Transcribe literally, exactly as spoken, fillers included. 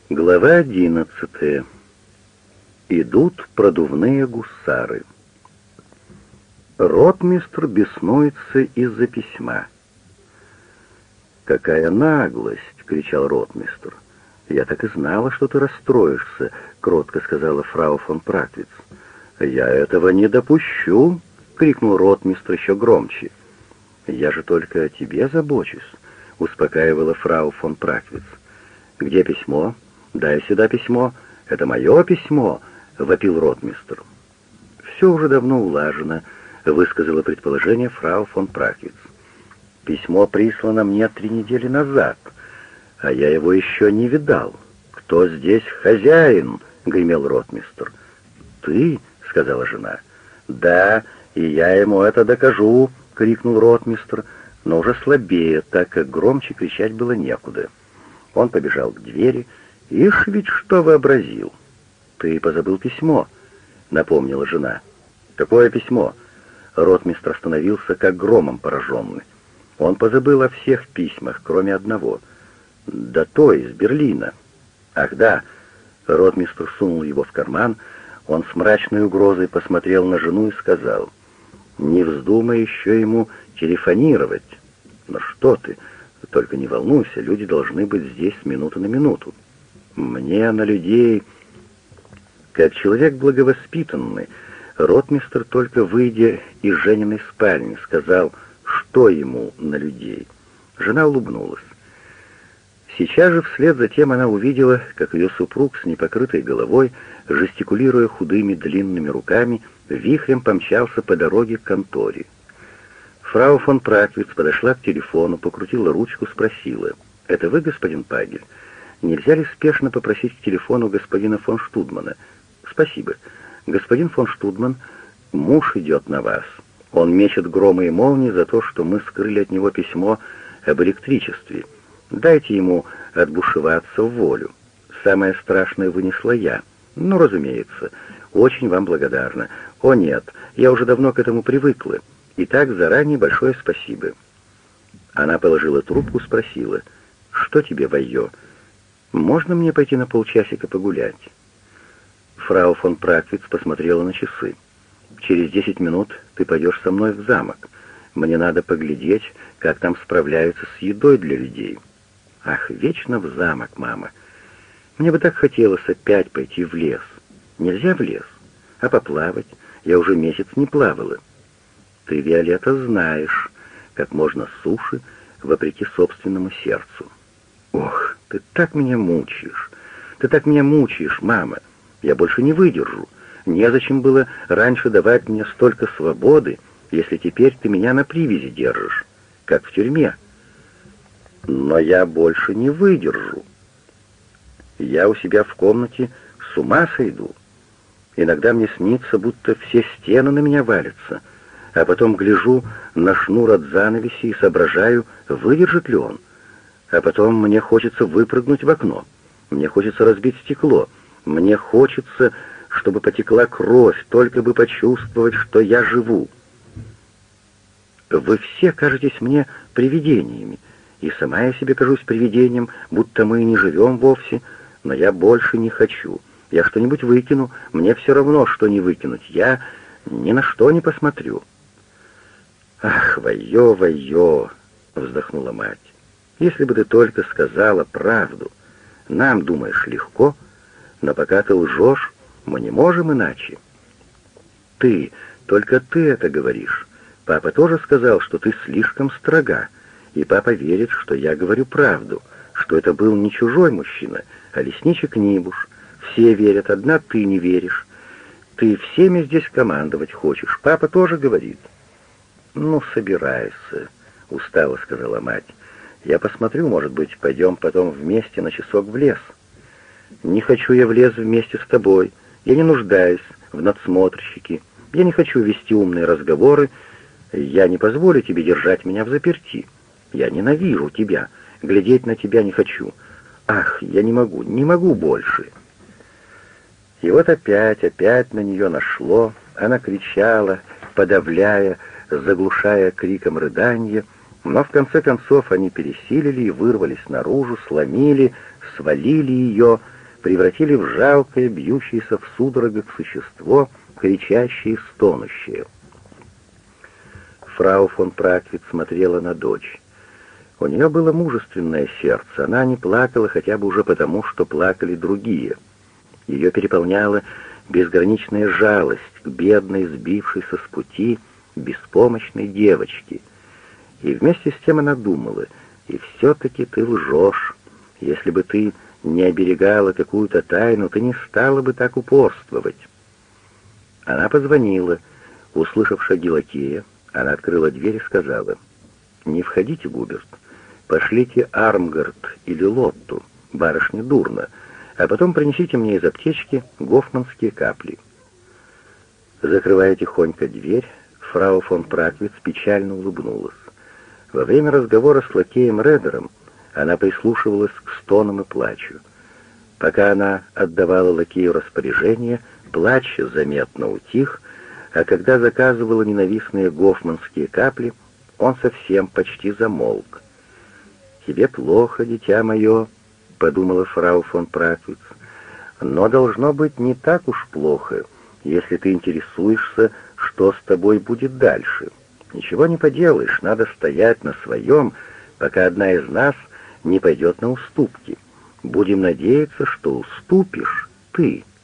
Глава одиннадцатая. Идут продувные гусары. Ротмистр беснуется из-за письма. «Какая наглость!» — кричал ротмистр. «Я так и знала, что ты расстроишься», — кротко сказала фрау фон Праквиц. «Я этого не допущу!» — крикнул ротмистр еще громче. «Я же только о тебе забочусь», — успокаивала фрау фон Праквиц. «Где письмо? Дай сюда письмо. Это мое письмо!» — вопил ротмистр. «Все уже давно улажено», — высказала предположение фрау фон Праквиц. «Письмо прислано мне три недели назад, а я его еще не видал. Кто здесь хозяин?» — гремел ротмистр. «Ты?» — сказала жена. «Да, и я ему это докажу!» — крикнул ротмистр, но уже слабее, так как громче кричать было некуда. Он побежал к двери. «Ишь ведь что вообразил!» «Ты позабыл письмо», — напомнила жена. «Какое письмо?» Ротмистр остановился, как громом пораженный. Он позабыл о всех письмах, кроме одного. «Да то, из Берлина». «Ах да!» Ротмистр сунул его в карман. Он с мрачной угрозой посмотрел на жену и сказал: «Не вздумай еще ему телефонировать». «Ну что ты, только не волнуйся, люди должны быть здесь с минуты на минуту». «Мне на людей...» Как человек благовоспитанный, ротмистр, только выйдя из Жениной спальни, сказал, что ему на людей. Жена улыбнулась. Сейчас же вслед за тем она увидела, как ее супруг с непокрытой головой, жестикулируя худыми длинными руками, вихрем помчался по дороге к конторе. Фрау фон Праквиц подошла к телефону, покрутила ручку, спросила: «Это вы, господин Пагель? Нельзя ли спешно попросить к телефону господина фон Штудмана?» «Спасибо. Господин фон Штудман, муж идет на вас. Он мечет громы и молнии за то, что мы скрыли от него письмо об электричестве. Дайте ему отбушеваться в волю. Самое страшное вынесла я. Ну, разумеется, очень вам благодарна. О нет, я уже давно к этому привыкла. Итак, заранее большое спасибо». Она положила трубку, спросила: «Что тебе, Вайо? Можно мне пойти на полчасика погулять?» Фрау фон Праквиц посмотрела на часы. «Через десять минут ты пойдешь со мной в замок. Мне надо поглядеть, как там справляются с едой для людей». «Ах, вечно в замок, мама. Мне бы так хотелось опять пойти в лес. Нельзя в лес? А поплавать? Я уже месяц не плавала». «Ты, Виолетта, знаешь, как можно суше, вопреки собственному сердцу». «Ох, ты так меня мучаешь! Ты так меня мучаешь, мама! Я больше не выдержу. Незачем было раньше давать мне столько свободы, если теперь ты меня на привязи держишь, как в тюрьме. Но я больше не выдержу. Я у себя в комнате с ума сойду. Иногда мне снится, будто все стены на меня валятся, а потом гляжу на шнур от занавеси и соображаю, выдержит ли он. А потом мне хочется выпрыгнуть в окно. Мне хочется разбить стекло. Мне хочется, чтобы потекла кровь, только бы почувствовать, что я живу. Вы все кажетесь мне привидениями, и сама я себе кажусь привидением, будто мы и не живем вовсе, но я больше не хочу. Я что-нибудь выкину, мне все равно, что не выкинуть. Я ни на что не посмотрю». «Ах, Вайо, Вайо!» — вздохнула мать. «Если бы ты только сказала правду. Нам, думаешь, легко, но пока ты лжешь, мы не можем иначе». «Ты, только ты это говоришь. Папа тоже сказал, что ты слишком строга, и папа верит, что я говорю правду, что это был не чужой мужчина, а лесничий Нибуш. Все верят, одна ты не веришь. Ты всеми здесь командовать хочешь, папа тоже говорит». «Ну, собирайся», — устало сказала мать. «Я посмотрю, может быть, пойдем потом вместе на часок в лес». «Не хочу я в лес вместе с тобой. Я не нуждаюсь в надсмотрщике. Я не хочу вести умные разговоры. Я не позволю тебе держать меня взаперти. Я ненавижу тебя. Глядеть на тебя не хочу. Ах, я не могу, не могу больше». И вот опять, опять на нее нашло. Она кричала, подавляя, заглушая криком рыданье, Но в конце концов они пересилили и вырвались наружу, сломили, свалили ее, превратили в жалкое, бьющееся в судорогах существо, кричащее и стонущее. Фрау фон Практвиц смотрела на дочь. У нее было мужественное сердце, она не плакала хотя бы уже потому, что плакали другие. Ее переполняла безграничная жалость к бедной, сбившейся с пути, беспомощной девочке. И вместе с тем она думала: и все-таки ты лжешь. Если бы ты не оберегала какую-то тайну, ты не стала бы так упорствовать. Она позвонила. Услышав шаги лакея, она открыла дверь и сказала: «Не входите, Губерт. Пошлите Армгард или Лотту, барышне дурно, а потом принесите мне из аптечки гофманские капли». Закрывая тихонько дверь, фрау фон Практвиц печально улыбнулась. Во время разговора с лакеем Редером она прислушивалась к стонам и плачу. Пока она отдавала лакею распоряжение, плач заметно утих, а когда заказывала ненавистные гофманские капли, он совсем почти замолк. «Тебе плохо, дитя мое», — подумала фрау фон Практвиц, «но должно быть не так уж плохо, если ты интересуешься, что с тобой будет дальше. Ничего не поделаешь, надо стоять на своем, пока одна из нас не пойдет на уступки. Будем надеяться, что уступишь ты».